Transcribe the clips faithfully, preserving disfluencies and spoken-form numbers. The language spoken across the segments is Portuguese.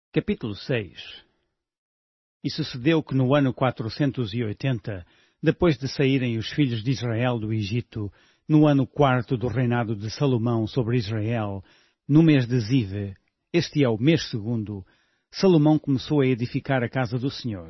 Capítulo seis. E sucedeu que no ano quatrocentos e oitenta, depois de saírem os filhos de Israel do Egito, no ano quarto do reinado de Salomão sobre Israel, no mês de Zive, este é o mês segundo, Salomão começou a edificar a casa do Senhor.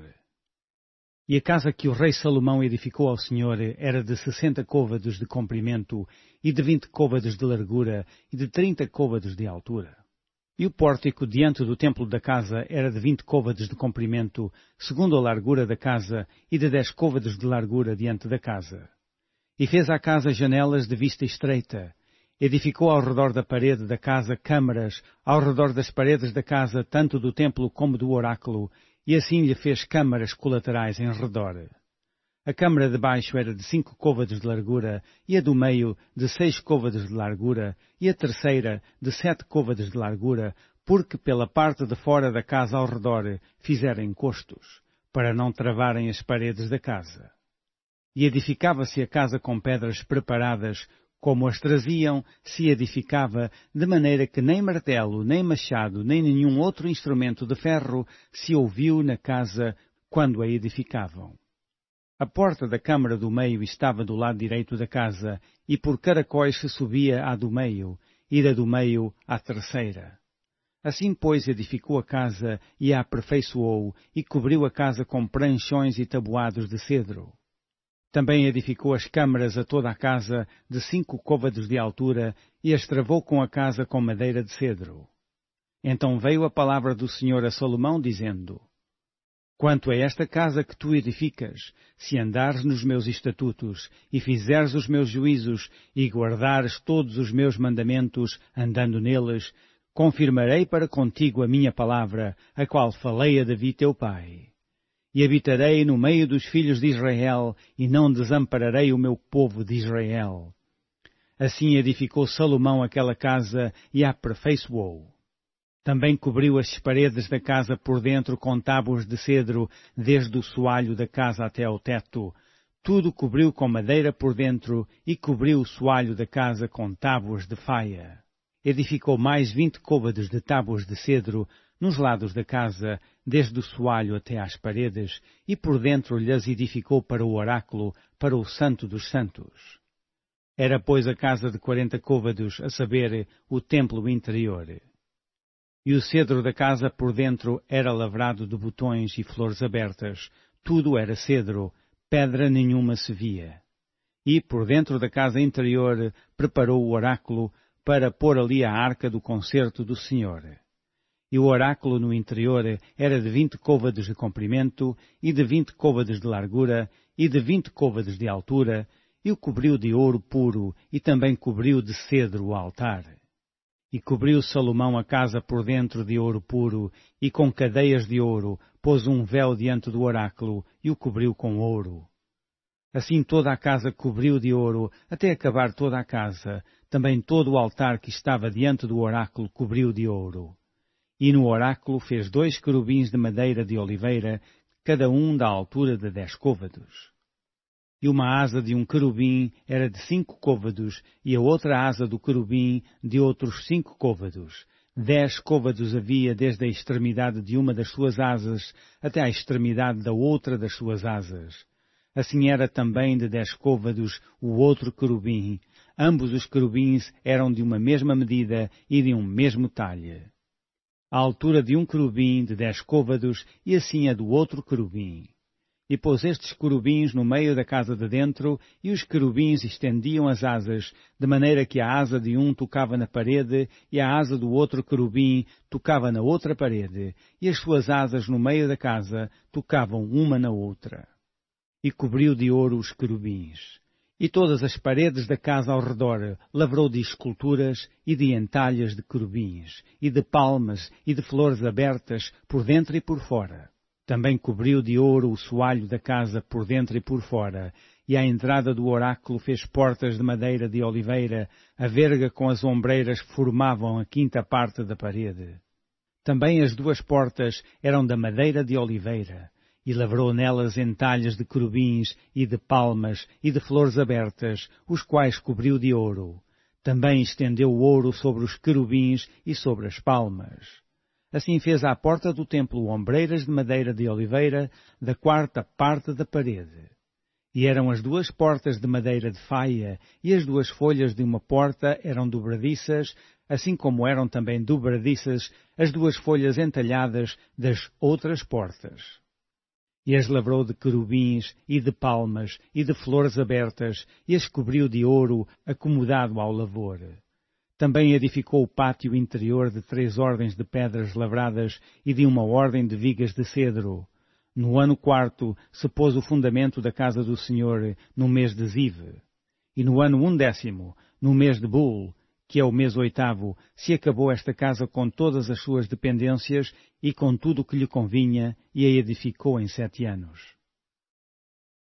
E a casa que o rei Salomão edificou ao Senhor era de sessenta côvados de comprimento, e de vinte côvados de largura, e de trinta côvados de altura. E o pórtico diante do templo da casa era de vinte côvados de comprimento, segundo a largura da casa, e de dez côvados de largura diante da casa. E fez à casa janelas de vista estreita. Edificou ao redor da parede da casa câmaras, ao redor das paredes da casa, tanto do templo como do oráculo, e assim lhe fez câmaras colaterais em redor. A câmara de baixo era de cinco côvados de largura, e a do meio de seis côvados de largura, e a terceira de sete côvados de largura, porque pela parte de fora da casa ao redor fizeram encostos, para não travarem as paredes da casa. E edificava-se a casa com pedras preparadas, como as traziam, se edificava, de maneira que nem martelo, nem machado, nem nenhum outro instrumento de ferro se ouviu na casa quando a edificavam. A porta da câmara do meio estava do lado direito da casa, e por caracóis se subia à do meio, e da do meio à terceira. Assim, pois, edificou a casa, e a aperfeiçoou, e cobriu a casa com pranchões e tabuados de cedro. Também edificou as câmaras a toda a casa, de cinco côvados de altura, e as travou com a casa com madeira de cedro. Então veio a palavra do Senhor a Salomão, dizendo: Quanto a esta casa que tu edificas, se andares nos meus estatutos, e fizeres os meus juízos, e guardares todos os meus mandamentos, andando neles, confirmarei para contigo a minha palavra, a qual falei a Davi teu pai. E habitarei no meio dos filhos de Israel, e não desampararei o meu povo de Israel. Assim edificou Salomão aquela casa, e a aperfeiçoou. Também cobriu as paredes da casa por dentro com tábuas de cedro, desde o soalho da casa até ao teto. Tudo cobriu com madeira por dentro, e cobriu o soalho da casa com tábuas de faia. Edificou mais vinte côvados de tábuas de cedro nos lados da casa, desde o soalho até às paredes, e por dentro lhes edificou para o oráculo, para o santo dos santos. Era, pois, a casa de quarenta côvados, a saber, o templo interior. E o cedro da casa por dentro era lavrado de botões e flores abertas. Tudo era cedro, pedra nenhuma se via. E, por dentro da casa interior, preparou o oráculo para pôr ali a arca do concerto do Senhor. E o oráculo no interior era de vinte côvados de comprimento, e de vinte côvados de largura, e de vinte côvados de altura, e o cobriu de ouro puro, e também cobriu de cedro o altar. E cobriu Salomão a casa por dentro de ouro puro, e com cadeias de ouro pôs um véu diante do oráculo, e o cobriu com ouro. Assim toda a casa cobriu de ouro, até acabar toda a casa. Também todo o altar que estava diante do oráculo cobriu de ouro. E no oráculo fez dois querubins de madeira de oliveira, cada um da altura de dez côvados. E uma asa de um querubim era de cinco côvados, e a outra asa do querubim de outros cinco côvados. Dez côvados havia desde a extremidade de uma das suas asas até à extremidade da outra das suas asas. Assim era também de dez côvados o outro querubim. Ambos os querubins eram de uma mesma medida e de um mesmo talhe. A altura de um querubim de dez côvados, e assim a do outro querubim. E pôs estes querubins no meio da casa de dentro, e os querubins estendiam as asas, de maneira que a asa de um tocava na parede, e a asa do outro querubim tocava na outra parede, e as suas asas no meio da casa tocavam uma na outra. E cobriu de ouro os querubins. E todas as paredes da casa ao redor lavrou de esculturas e de entalhas de querubins, e de palmas e de flores abertas por dentro e por fora. Também cobriu de ouro o soalho da casa por dentro e por fora, e à entrada do oráculo fez portas de madeira de oliveira, a verga com as ombreiras formavam a quinta parte da parede. Também as duas portas eram da madeira de oliveira, e lavrou nelas entalhas de querubins e de palmas e de flores abertas, os quais cobriu de ouro. Também estendeu o ouro sobre os querubins e sobre as palmas. Assim fez à porta do templo ombreiras de madeira de oliveira, da quarta parte da parede. E eram as duas portas de madeira de faia, e as duas folhas de uma porta eram dobradiças, assim como eram também dobradiças as duas folhas entalhadas das outras portas. E as lavrou de querubins, e de palmas, e de flores abertas, e as cobriu de ouro, acomodado ao lavor. Também edificou o pátio interior de três ordens de pedras lavradas e de uma ordem de vigas de cedro. No ano quarto se pôs o fundamento da casa do Senhor, no mês de Ziv. E no ano undécimo, no mês de Bul, que é o mês oitavo, se acabou esta casa com todas as suas dependências e com tudo o que lhe convinha, e a edificou em sete anos.